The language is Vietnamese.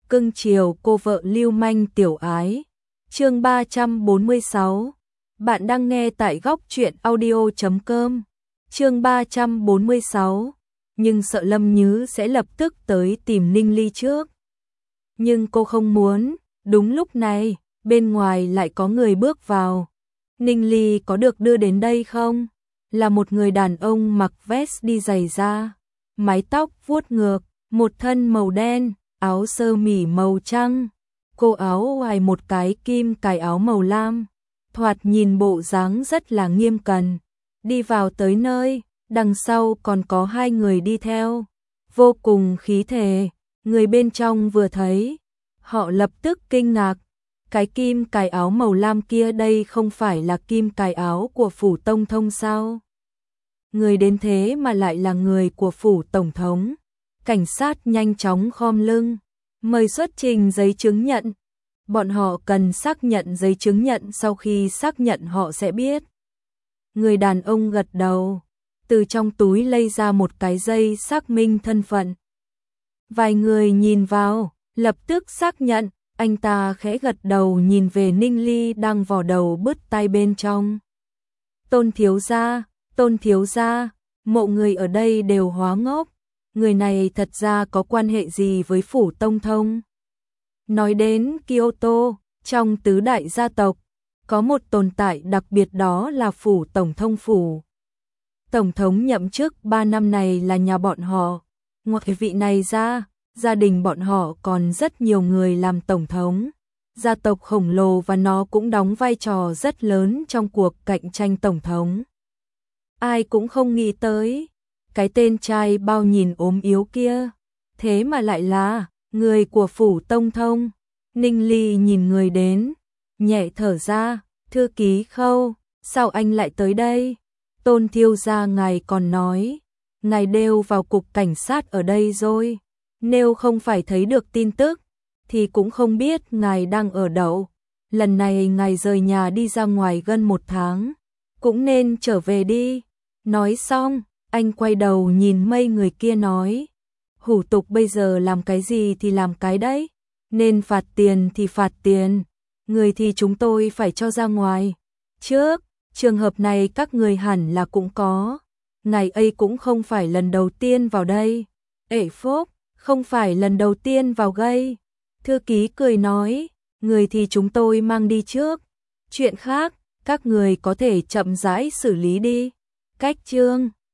cưng chiều cô vợ lưu manh tiểu ái. Chương 346. Bạn đang nghe tại góc truyện audio.com. Chương 346. Nhưng sợ Lâm Nhứ sẽ lập tức tới tìm Ninh Ly trước. Nhưng cô không muốn, đúng lúc này, bên ngoài lại có người bước vào. Ninh Ly có được đưa đến đây không? Là một người đàn ông mặc vest đi giày da, mái tóc vuốt ngược, một thân màu đen, áo sơ mi màu trắng, cô áo ngoài một cái kim cài áo màu lam, thoạt nhìn bộ dáng rất là nghiêm cẩn. Đi vào tới nơi, đằng sau còn có hai người đi theo, vô cùng khí thế. Người bên trong vừa thấy, họ lập tức kinh ngạc. Cái kim cài áo màu lam kia đây không phải là kim cài áo của phủ Tông Thông sao? Người đến thế mà lại là người của phủ tổng thống. Cảnh sát nhanh chóng khom lưng, mời xuất trình giấy chứng nhận. Bọn họ cần xác nhận giấy chứng nhận, sau khi xác nhận họ sẽ biết. Người đàn ông gật đầu, từ trong túi lấy ra một cái dây xác minh thân phận. Vài người nhìn vào, lập tức xác nhận. Anh ta khẽ gật đầu nhìn về Ninh Ly đang vò đầu bứt tai bên trong. Tôn thiếu gia, mộ người ở đây đều hóa ngốc. Người này thật ra có quan hệ gì với phủ Tông Thông? Nói đến Kyoto, trong tứ đại gia tộc, có một tồn tại đặc biệt, đó là phủ Tổng Thông phủ. Tổng thống nhậm chức 3 năm này là nhà bọn họ. Ngoài vị này ra, gia đình bọn họ còn rất nhiều người làm tổng thống. Gia tộc khổng lồ và nó cũng đóng vai trò rất lớn trong cuộc cạnh tranh tổng thống. Ai cũng không nghĩ tới, cái tên trai bao nhìn ốm yếu kia, thế mà lại là người của phủ Tông Thông. Ninh Ly nhìn người đến, nhẹ thở ra. Thư ký Khâu, sao anh lại tới đây? Tôn thiếu gia ngài còn nói, ngài đều vào cục cảnh sát ở đây rồi. Nếu không phải thấy được tin tức, thì cũng không biết ngài đang ở đâu. Lần này ngài rời nhà đi ra ngoài gần 1 tháng, cũng nên trở về đi. Nói xong, anh quay đầu nhìn mấy người kia nói, hủ tục bây giờ làm cái gì thì làm cái đấy, nên phạt tiền thì phạt tiền, người thì chúng tôi phải cho ra ngoài. Trước, trường hợp này các người hẳn là cũng có, ngài ấy cũng không phải lần đầu tiên vào đây. Ể phúc, không phải lần đầu tiên vào gây. Thư ký cười nói, người thì chúng tôi mang đi trước. Chuyện khác, các người có thể chậm rãi xử lý đi. Cách chương